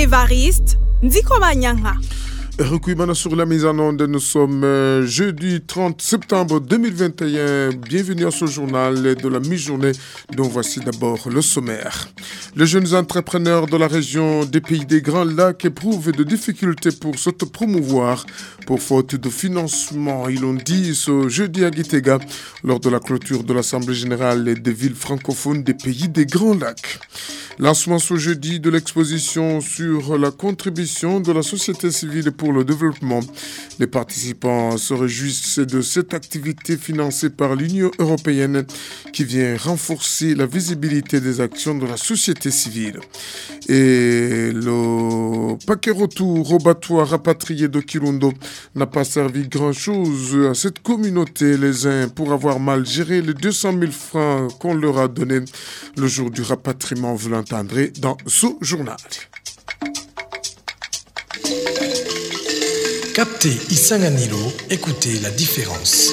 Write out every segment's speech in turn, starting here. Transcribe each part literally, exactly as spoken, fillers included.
Évariste Ndikomanyanga. Recueillement sur la mise en onde, nous sommes euh, jeudi trente septembre deux mille vingt et un. Bienvenue à ce journal de la mi-journée dont voici d'abord le sommaire. Les jeunes entrepreneurs de la région des Pays des Grands Lacs éprouvent de difficultés pour s'autopromouvoir pour faute de financement. Ils l'ont dit ce jeudi à Gitega lors de la clôture de l'Assemblée générale des villes francophones des Pays des Grands Lacs. Lancement ce jeudi de l'exposition sur la contribution de la société civile pour le développement. Les participants se réjouissent de cette activité financée par l'Union européenne qui vient renforcer la visibilité des actions de la société civile. Et le paquet retour au bateau rapatrié de Kirundo n'a pas servi grand-chose à cette communauté. Les uns pour avoir mal géré les deux cent mille francs qu'on leur a donnés le jour du rapatriement, vous l'entendrez dans ce journal. Captez Isanganilo, écoutez la différence.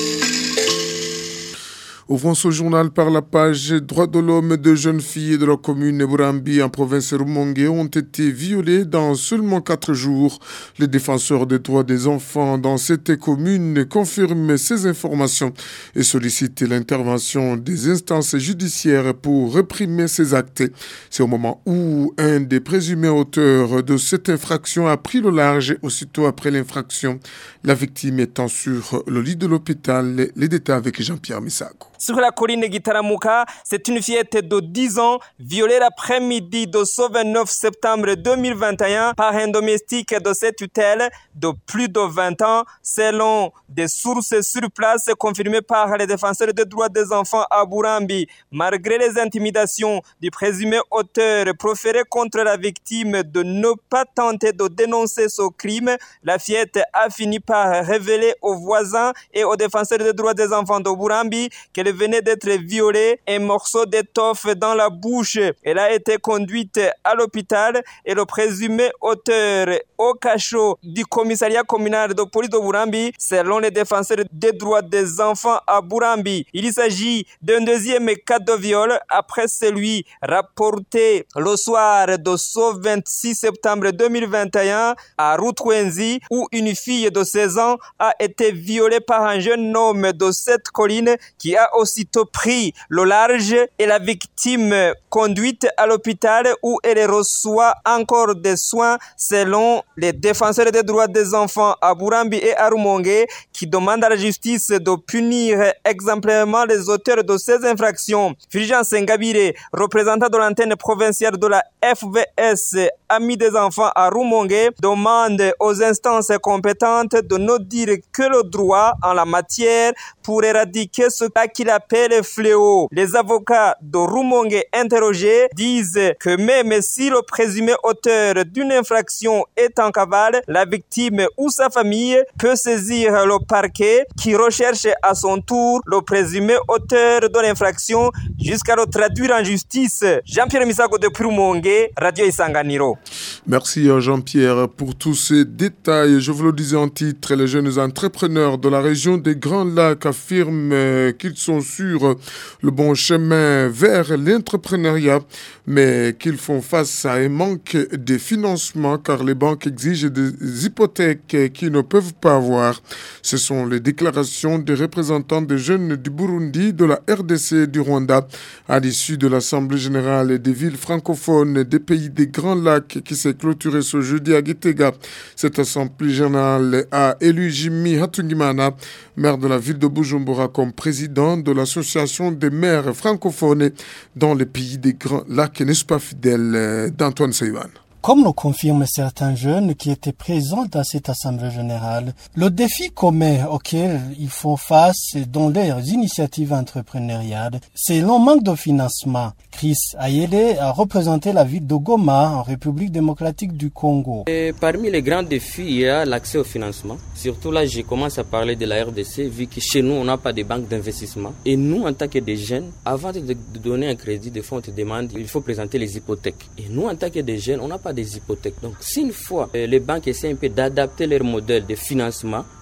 Ouvrons ce journal par la page Droits de l'homme. Deux jeunes filles de la commune de Burambi en province Rumongue ont été violées dans seulement quatre jours. Les défenseurs des droits des enfants dans cette commune confirment ces informations et sollicitent l'intervention des instances judiciaires pour réprimer ces actes. C'est au moment où un des présumés auteurs de cette infraction a pris le large aussitôt après l'infraction, la victime étant sur le lit de l'hôpital. Les détails avec Jean-Pierre Misago. Sur la colline de Gitaramuka, c'est une fillette de dix ans violée l'après-midi de ce vingt-neuf septembre deux mille vingt et un par un domestique de cette tutelle de plus de vingt ans, selon des sources sur place confirmées par les défenseurs des droits des enfants à Burambi. Malgré les intimidations du présumé auteur proférées contre la victime de ne pas tenter de dénoncer ce crime, la fillette a fini par révéler aux voisins et aux défenseurs des droits des enfants de Burambi qu'elle venait d'être violée, un morceau d'étoffe dans la bouche. Elle a été conduite à l'hôpital et le présumé auteur au cachot du commissariat communal de police de Burambi, selon les défenseurs des droits des enfants à Burambi. Il s'agit d'un deuxième cas de viol après celui rapporté le soir de ce vingt-six septembre deux mille vingt et un à Rutwenzi, où une fille de seize ans a été violée par un jeune homme de cette colline qui a aussitôt pris le large et la victime conduite à l'hôpital où elle reçoit encore des soins selon les défenseurs des droits des enfants à Burambi et à Rumongue qui demandent à la justice de punir exemplairement les auteurs de ces infractions. Fulgence Ngabire, représentant de l'antenne provinciale de la F V S Amis des enfants à Rumongue, demande aux instances compétentes de ne dire que le droit en la matière pour éradiquer ce qu'il appelle fléau. Les avocats de Rumongue interrogés disent que même si le présumé auteur d'une infraction est en cavale, la victime ou sa famille peut saisir le parquet qui recherche à son tour le présumé auteur de l'infraction jusqu'à le traduire en justice. Jean-Pierre Misago de Rumongue, Radio Isanganiro. Merci Jean-Pierre pour tous ces détails. Je vous le disais en titre, les jeunes entrepreneurs de la région des Grands Lacs affirment qu'ils sont sur le bon chemin vers l'entrepreneuriat, mais qu'ils font face à un manque de financement car les banques exigent des hypothèques qu'ils ne peuvent pas avoir. Ce sont les déclarations des représentants des jeunes du Burundi, de la R D C et du Rwanda à l'issue de l'Assemblée générale des villes francophones des Pays des Grands Lacs qui s'est clôturée ce jeudi à Gitega. Cette Assemblée générale a élu Jimmy Hatungimana, maire de la ville de Bujumbura, comme président de l'association des maires francophones dans les Pays des Grands Lacs, n'est-ce pas fidèle d'Antoine Seyvan? Comme le confirment certains jeunes qui étaient présents dans cette assemblée générale, le défi commun auquel ils font face dans leurs initiatives entrepreneuriales, c'est le manque de financement. Chris Ayele a représenté la ville de Goma en République démocratique du Congo. Et parmi les grands défis, il y a l'accès au financement. Surtout là, je commence à parler de la R D C, vu que chez nous, on n'a pas de banque d'investissement. Et nous, en tant que des jeunes, avant de donner un crédit, des fois, on te demande, il faut présenter les hypothèques. Et nous, en tant que des jeunes, on n'a pas des hypothèques. Donc, si une fois euh, les banques essaient un peu d'adapter leur modèle de financement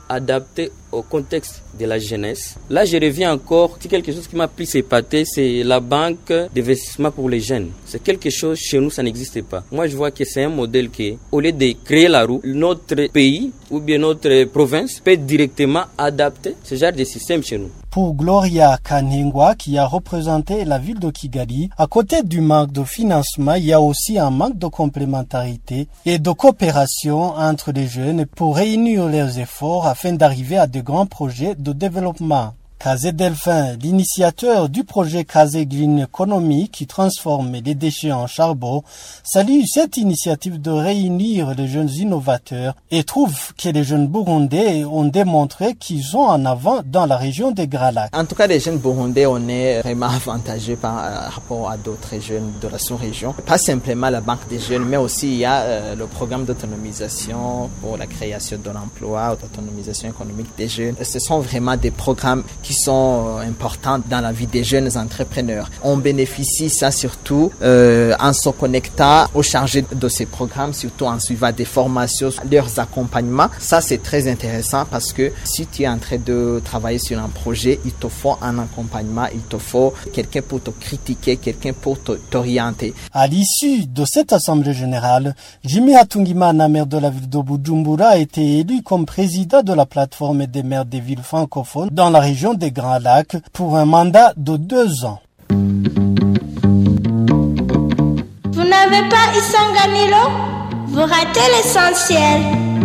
adapté au contexte de la jeunesse. Là, je reviens encore, c'est quelque chose qui m'a plus épaté, c'est la banque d'investissement pour les jeunes. C'est quelque chose, chez nous, ça n'existe pas. Moi, je vois que c'est un modèle qui, au lieu de créer la roue, notre pays ou bien notre province peut directement adapter ce genre de système chez nous. Pour Gloria Kanengwa, qui a représenté la ville de Kigali, à côté du manque de financement, il y a aussi un manque de complémentarité et de coopération entre les jeunes pour réunir leurs efforts afin d'arriver à de grands projets de développement. Kazé Delphin, l'initiateur du projet Kazé Green Economy qui transforme les déchets en charbon, salue cette initiative de réunir les jeunes innovateurs et trouve que les jeunes burundais ont démontré qu'ils sont en avant dans la région des Grands Lacs. En tout cas, les jeunes burundais, on est vraiment avantagés par rapport à d'autres jeunes de la sous-région. Pas simplement la banque des jeunes, mais aussi il y a euh, le programme d'autonomisation pour la création de l'emploi, d'autonomisation économique des jeunes. Ce sont vraiment des programmes qui sont importants dans la vie des jeunes entrepreneurs. On bénéficie ça surtout euh, en se connectant aux chargés de ces programmes, surtout en suivant des formations, leurs accompagnements. Ça, c'est très intéressant parce que si tu es en train de travailler sur un projet, il te faut un accompagnement, il te faut quelqu'un pour te critiquer, quelqu'un pour te, t'orienter. À l'issue de cette assemblée générale, Jimmy Hatungimana, maire de la ville de Bujumbura, a été élu comme président de la plateforme des maires des villes francophones dans la région des Grands Lacs pour un mandat de deux ans. Vous n'avez pas Isanganilo? Vous ratez l'essentiel.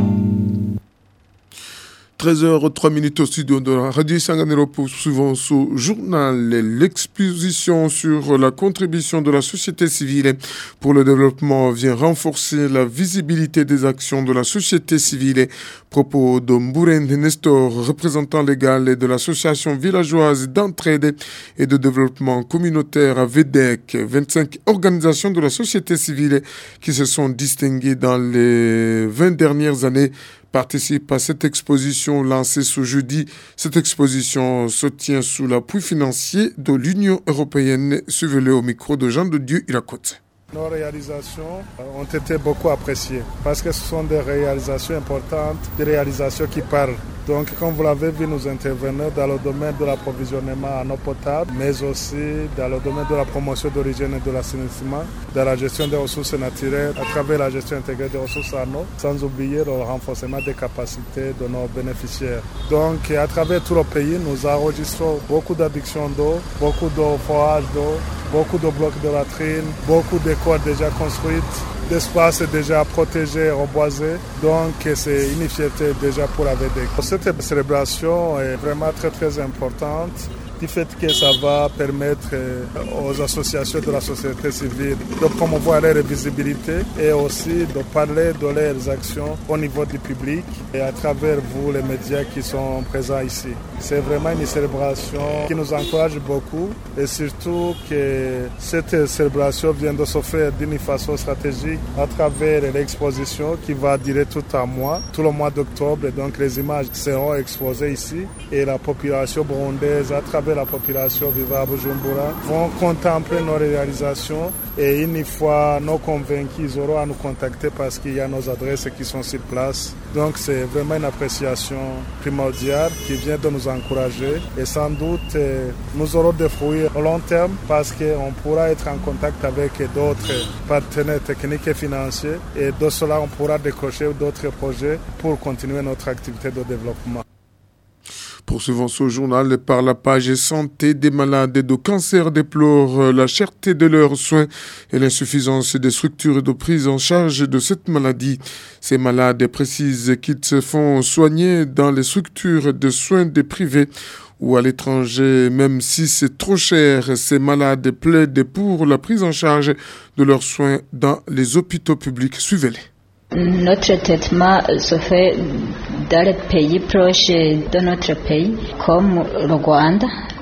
treize heures trois minutes au studio de la Radio Isanganiro, poursuivons ce journal. L'exposition sur la contribution de la société civile pour le développement vient renforcer la visibilité des actions de la société civile. Propos de Mbourende Nestor, représentant légal de l'association villageoise d'entraide et de développement communautaire à V D E C. vingt-cinq organisations de la société civile qui se sont distinguées dans les vingt dernières années participe à cette exposition lancée ce jeudi. Cette exposition se tient sous l'appui financier de l'Union européenne. Suivez-le au micro de Jean de Dieu Irakote. Nos réalisations ont été beaucoup appréciées parce que ce sont des réalisations importantes, des réalisations qui parlent. Donc, comme vous l'avez vu, nous intervenons dans le domaine de l'approvisionnement en eau potable, mais aussi dans le domaine de la promotion d'origine et de l'assainissement, dans la gestion des ressources naturelles, à travers la gestion intégrée des ressources en eau, sans oublier le renforcement des capacités de nos bénéficiaires. Donc, à travers tout le pays, nous enregistrons beaucoup d'addictions d'eau, beaucoup de forages d'eau, beaucoup de blocs de latrines, beaucoup d'écoles déjà construites, d'espaces déjà protégés, reboisés. Donc c'est une fierté déjà pour la V D E C. Cette célébration est vraiment très très importante du fait que ça va permettre aux associations de la société civile de promouvoir leur visibilité et aussi de parler de leurs actions au niveau du public et à travers vous, les médias qui sont présents ici. C'est vraiment une célébration qui nous encourage beaucoup et surtout que cette célébration vient de se faire d'une façon stratégique à travers l'exposition qui va durer tout un mois, tout le mois d'octobre. Donc les images seront exposées ici et la population burundaise, à travers la population vivant à Bujumbura, vont contempler nos réalisations et une fois nos convaincus, ils auront à nous contacter parce qu'il y a nos adresses qui sont sur place. Donc c'est vraiment une appréciation primordiale qui vient de nous encourager et sans doute nous aurons des fruits au long terme parce qu'on pourra être en contact avec d'autres partenaires techniques et financiers et de cela on pourra décrocher d'autres projets pour continuer notre activité de développement. Poursuivons ce journal par la page santé des malades de cancer déplorent la cherté de leurs soins et l'insuffisance des structures de prise en charge de cette maladie. Ces malades précisent qu'ils se font soigner dans les structures de soins des privés ou à l'étranger, même si c'est trop cher. Ces malades plaident pour la prise en charge de leurs soins dans les hôpitaux publics. Suivez-les. Notre traitement se fait dans les pays proches de notre pays, comme le Rwanda.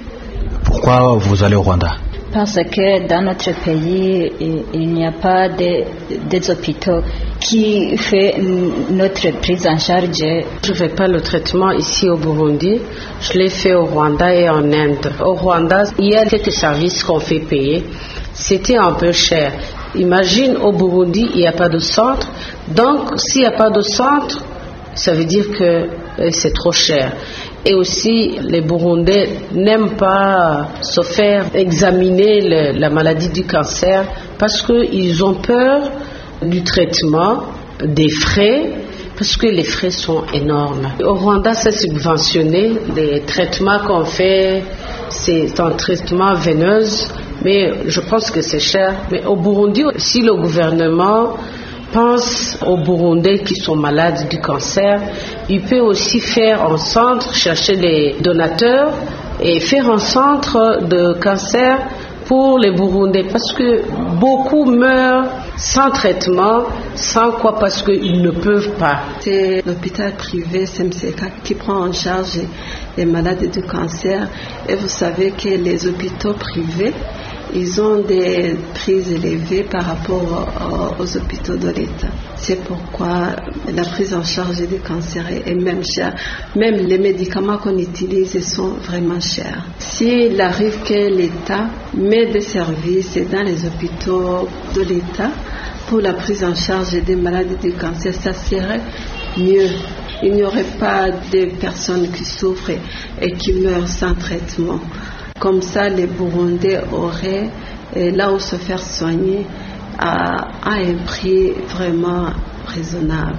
Pourquoi vous allez au Rwanda? Parce que dans notre pays, il n'y a pas de, des hôpitaux qui font notre prise en charge. Je ne fais pas le traitement ici au Burundi, je l'ai fait au Rwanda et en Inde. Au Rwanda, il y a quelques services qu'on fait payer. C'était un peu cher. Imagine, au Burundi, il n'y a pas de centre. Donc, s'il n'y a pas de centre, ça veut dire que c'est trop cher. Et aussi, les Burundais n'aiment pas se faire examiner le, la maladie du cancer parce qu'ils ont peur du traitement, des frais, parce que les frais sont énormes. Au Rwanda, c'est subventionné. Les traitements qu'on fait, c'est un traitement veineux, mais je pense que c'est cher. Mais au Burundi, si le gouvernement pense aux Burundais qui sont malades du cancer, il peut aussi faire un centre, chercher des donateurs et faire un centre de cancer pour les Burundais, parce que beaucoup meurent sans traitement, sans quoi, parce qu'ils ne peuvent pas. C'est l'hôpital privé S M C K qui prend en charge les malades du cancer, et vous savez que les hôpitaux privés, ils ont des prix élevés par rapport aux hôpitaux de l'État. C'est pourquoi la prise en charge des cancers est même chère. Même les médicaments qu'on utilise sont vraiment chers. S'il arrive que l'État met des services dans les hôpitaux de l'État pour la prise en charge des maladies du cancer, ça serait mieux. Il n'y aurait pas de personnes qui souffrent et qui meurent sans traitement. Comme ça, les Burundais auraient là où se faire soigner à, à un prix vraiment raisonnable.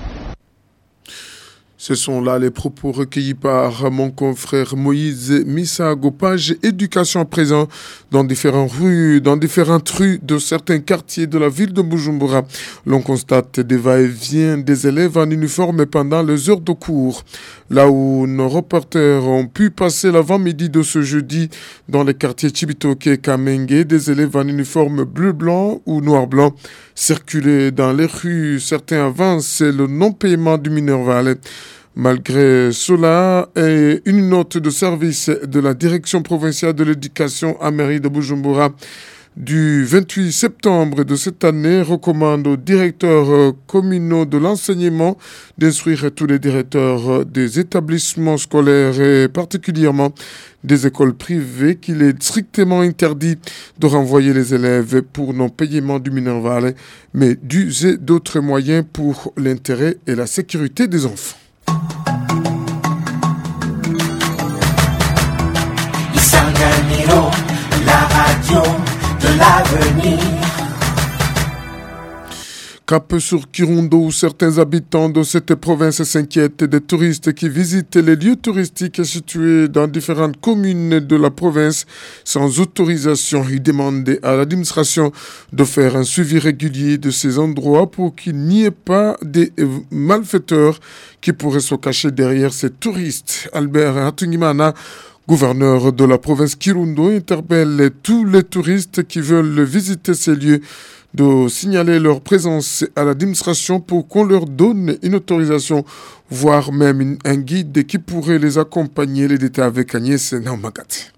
Ce sont là les propos recueillis par mon confrère Moïse Misago, page éducation à présent dans différentes rues, dans différentes rues de certains quartiers de la ville de Bujumbura. L'on constate des va-et-vient des élèves en uniforme pendant les heures de cours. Là où nos reporters ont pu passer l'avant-midi de ce jeudi dans les quartiers Chibitoke et Kamenge, des élèves en uniforme bleu-blanc ou noir-blanc circulaient dans les rues. Certains avancent le non-paiement du Minerval. Malgré cela, une note de service de la direction provinciale de l'éducation à mairie de Bujumbura du vingt-huit septembre de cette année recommande aux directeurs communaux de l'enseignement d'instruire tous les directeurs des établissements scolaires et particulièrement des écoles privées qu'il est strictement interdit de renvoyer les élèves pour non-paiement du Minerval, mais d'user d'autres moyens pour l'intérêt et la sécurité des enfants. La radio de l'avenir. Cap sur Kirundo, où certains habitants de cette province s'inquiètent des touristes qui visitent les lieux touristiques situés dans différentes communes de la province sans autorisation. Ils demandent à l'administration de faire un suivi régulier de ces endroits pour qu'il n'y ait pas des malfaiteurs qui pourraient se cacher derrière ces touristes. Albert Hatungimana, gouverneur de la province Kirundo, interpelle tous les touristes qui veulent visiter ces lieux de signaler leur présence à l'administration pour qu'on leur donne une autorisation, voire même un guide qui pourrait les accompagner. Les détails avec Agnès Naumagati.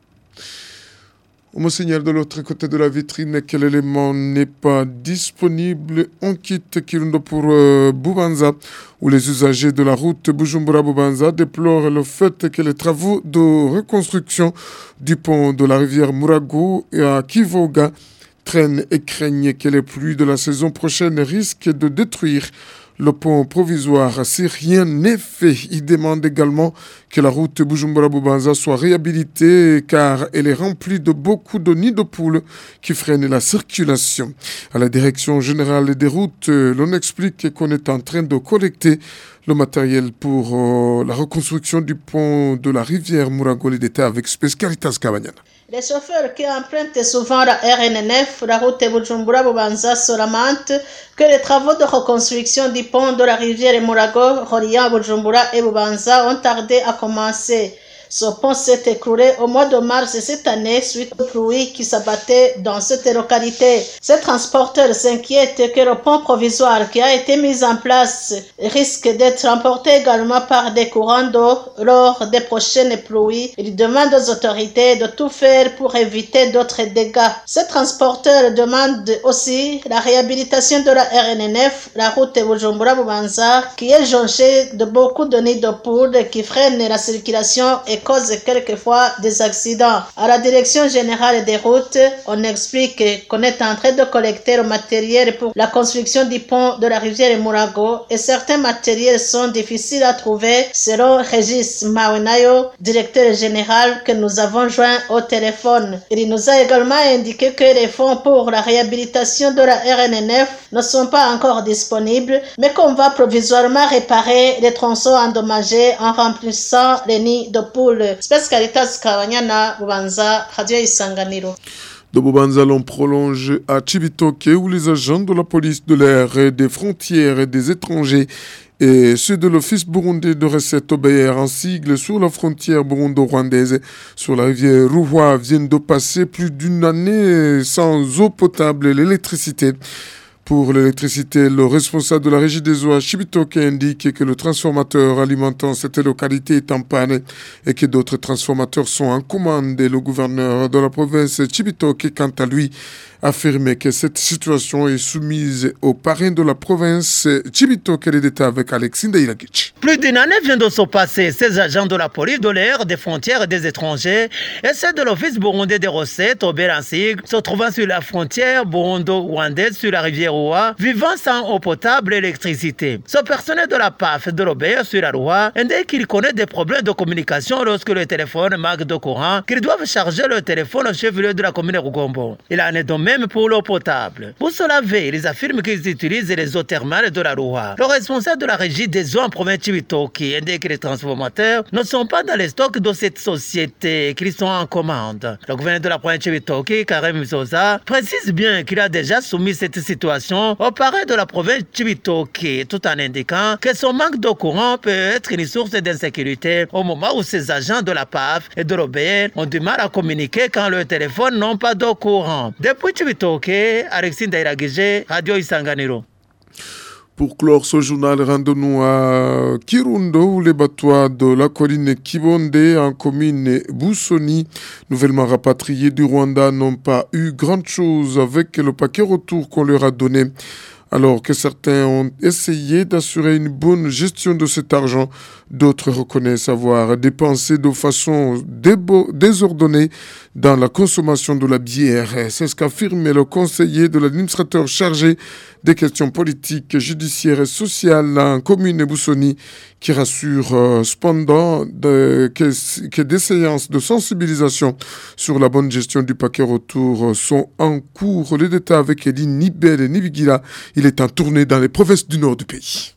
On me signale de l'autre côté de la vitrine quel élément n'est pas disponible. On quitte Kirundo pour euh, Bubanza, où les usagers de la route Bujumbura-Bubanza déplorent le fait que les travaux de reconstruction du pont de la rivière Murago et à Kivoga traînent et craignent que les pluies de la saison prochaine risquent de détruire le pont provisoire si rien n'est fait. Il demande également que la route Bujumbura-Bubanza soit réhabilitée car elle est remplie de beaucoup de nids de poules qui freinent la circulation. À la direction générale des routes, l'on explique qu'on est en train de collecter le matériel pour euh, la reconstruction du pont de la rivière Muragoli d'État avec Spescaritas Kabanyana. Les chauffeurs qui empruntent souvent la R N N F, la route Bujumbura-Bubanza, se lamentent que les travaux de reconstruction du pont de la rivière Murago, reliant Bujumbura et Bubanza, ont tardé à commencer. Ce pont s'est écroulé au mois de mars cette année suite aux pluies qui s'abattaient dans cette localité. Ces transporteurs s'inquiètent que le pont provisoire qui a été mis en place risque d'être emporté également par des courants d'eau lors des prochaines pluies. Ils demandent aux autorités de tout faire pour éviter d'autres dégâts. Ces transporteurs demandent aussi la réhabilitation de la R N N F, la route Bujumbura-Bubanza, qui est jonchée de beaucoup de nids de poules qui freinent la circulation et et cause quelquefois des accidents. À la direction générale des routes, on explique qu'on est en train de collecter le matériel pour la construction du pont de la rivière Mourago et certains matériels sont difficiles à trouver selon Régis Mawenayo, directeur général que nous avons joint au téléphone. Il nous a également indiqué que les fonds pour la réhabilitation de la R N N F ne sont pas encore disponibles, mais qu'on va provisoirement réparer les tronçons endommagés en remplissant les nids de poules. Space Caritas Kawanyana, Bubanza, Radio Isanganiro. De Bubanza, l'on prolonge à Chibitoke où les agents de la police de l'air, des frontières et des étrangers et ceux de l'Office burundais de recettes O B R en sigle sur la frontière burundo-rwandaise sur la rivière Ruhwa viennent de passer plus d'une année sans eau potable et l'électricité. Pour l'électricité, le responsable de la régie des eaux à Chibitoke indique que le transformateur alimentant cette localité est en panne et que d'autres transformateurs sont en commande. Et le gouverneur de la province Chibitoke, quant à lui, affirmé que cette situation est soumise aux parrains de la province Chibitoke. Les détails avec Alexis Ndaïlagic. Plus d'une année vient de se passer. Ces agents de la police de l'air, des frontières et des étrangers et ceux de l'Office burundais des recettes, O B R en sigle, se trouvant sur la frontière burundo-rwandaise sur la rivière Ruhwa, vivant sans eau potable et électricité. Ce personnel de la P A F de l'O B R sur la Ruhwa indique qu'il connaît des problèmes de communication lorsque le téléphone manque de courant, qu'ils doivent charger le téléphone au chef-lieu de la commune de Rugombo. Il en est de même pour l'eau potable. Pour se laver, ils affirment qu'ils utilisent les eaux thermales de la Ruhwa. Le responsable de la régie des eaux en province Chibitoke indique que les transformateurs ne sont pas dans les stocks de cette société, qu'ils sont en commande. Le gouverneur de la province Chibitoke, Karem Zosa, précise bien qu'il a déjà soumis cette situation au parrain de la province Chibitoke, tout en indiquant que son manque de courant peut être une source d'insécurité au moment où ces agents de la P A F et de l'O B R ont du mal à communiquer quand leurs téléphones n'ont pas d'eau courant. Depuis Chibitoke, Alexis Ndairagije, Radio Isanganiro. Pour clore ce journal, rendons-nous à Kirundo, où les bateaux de la colline Kibonde, en commune Boussoni, nouvellement rapatriés du Rwanda, n'ont pas eu grand-chose avec le paquet retour qu'on leur a donné. Alors que certains ont essayé d'assurer une bonne gestion de cet argent, d'autres reconnaissent avoir dépensé de façon débo- désordonnée dans la consommation de la bière. C'est ce qu'affirme le conseiller de l'administrateur chargé des questions politiques, judiciaires et sociales en commune Boussoni, qui rassure euh, cependant de, que, que des séances de sensibilisation sur la bonne gestion du paquet retour sont en cours. Les détails avec Eline Nibel et Nibigila. Il est en tournée dans les provinces du nord du pays.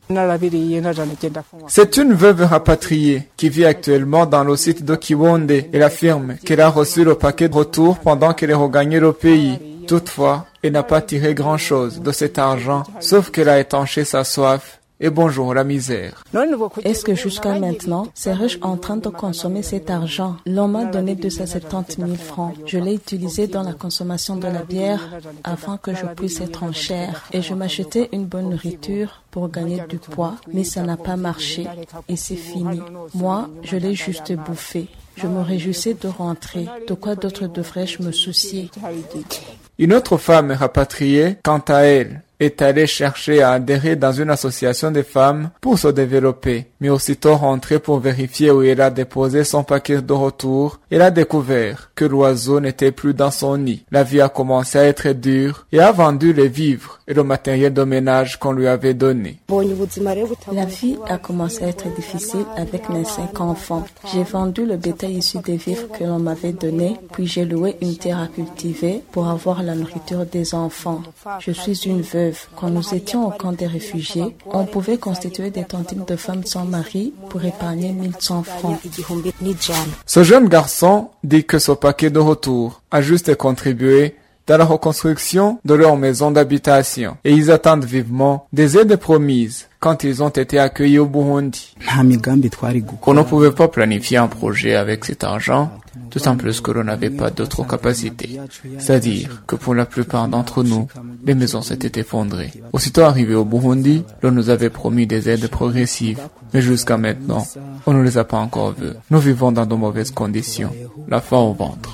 C'est une veuve rapatriée qui vit actuellement dans le site de Kiwonde. Elle affirme qu'elle a reçu le paquet de retour pendant qu'elle regagnait le pays. Toutefois, elle n'a pas tiré grand-chose de cet argent, sauf qu'elle a étanché sa soif. Et bonjour la misère. Est-ce que jusqu'à maintenant, ces riches en train de consommer cet argent? L'on m'a donné deux cent soixante-dix mille francs. Je l'ai utilisé dans la consommation de la bière afin que je puisse être en chair. Et je m'achetais une bonne nourriture pour gagner du poids, mais ça n'a pas marché et c'est fini. Moi, je l'ai juste bouffé. Je me réjouissais de rentrer. De quoi d'autre devrais-je me soucier? Une autre femme rapatriée, quant à elle, est allée chercher à adhérer dans une association de femmes pour se développer. Mais aussitôt rentrée pour vérifier où elle a déposé son paquet de retour, elle a découvert que l'oiseau n'était plus dans son nid. La vie a commencé à être dure et a vendu les vivres et le matériel de ménage qu'on lui avait donné. La vie a commencé à être difficile avec mes cinq enfants. J'ai vendu le bétail issu des vivres que l'on m'avait donné, puis j'ai loué une terre à cultiver pour avoir la nourriture des enfants. Je suis une veuve. Quand nous étions au camp des réfugiés, on pouvait constituer des tontines de femmes sans mari pour épargner mille cent francs. Ce jeune garçon dit que ce paquet de retour a juste contribué dans la reconstruction de leur maison d'habitation et ils attendent vivement des aides promises quand ils ont été accueillis au Burundi. On ne pouvait pas planifier un projet avec cet argent, d'autant plus que l'on n'avait pas d'autres capacités. C'est-à-dire que pour la plupart d'entre nous, les maisons s'étaient effondrées. Aussitôt arrivés au Burundi, l'on nous avait promis des aides progressives, mais jusqu'à maintenant, on ne les a pas encore vues. Nous vivons dans de mauvaises conditions, la faim au ventre.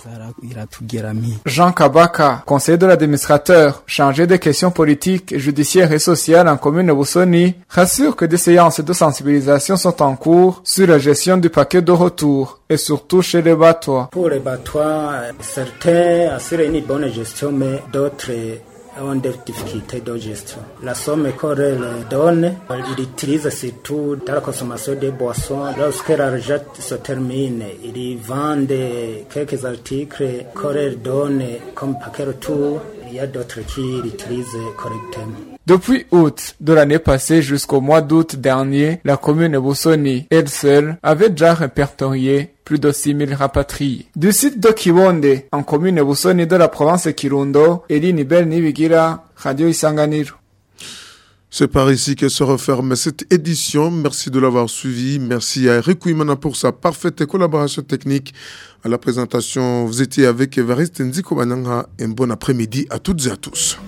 Jean Kabaka, conseiller de l'administrateur, chargé des questions politiques, judiciaires et sociales en commune de Boussoni, rassure que des séances de sensibilisation sont en cours sur la gestion du paquet de retour et surtout chez les batois. Pour les batois, certains assurent une bonne gestion, mais d'autres ont des difficultés de gestion. La somme qu'on leur donne, ils utilisent surtout dans la consommation des boissons. Lorsque l'argent se termine, ils vendent quelques articles qu'on leur donne comme paquet retour. Il y a d'autres qui l'utilisent correctement. Depuis août de l'année passée jusqu'au mois d'août dernier, la commune de Busoni, elle seule, avait déjà répertorié plus de six mille rapatriés. Du site de Kiwonde, en commune de Busoni de la province de Kirundo, Eline Bel Nibigira, Radio Isanganiro. C'est par ici que se referme cette édition. Merci de l'avoir suivi. Merci à Eric Ouimana pour sa parfaite collaboration technique. À la présentation, vous étiez avec Evariste Nziko Bananga. Un bon après-midi à toutes et à tous.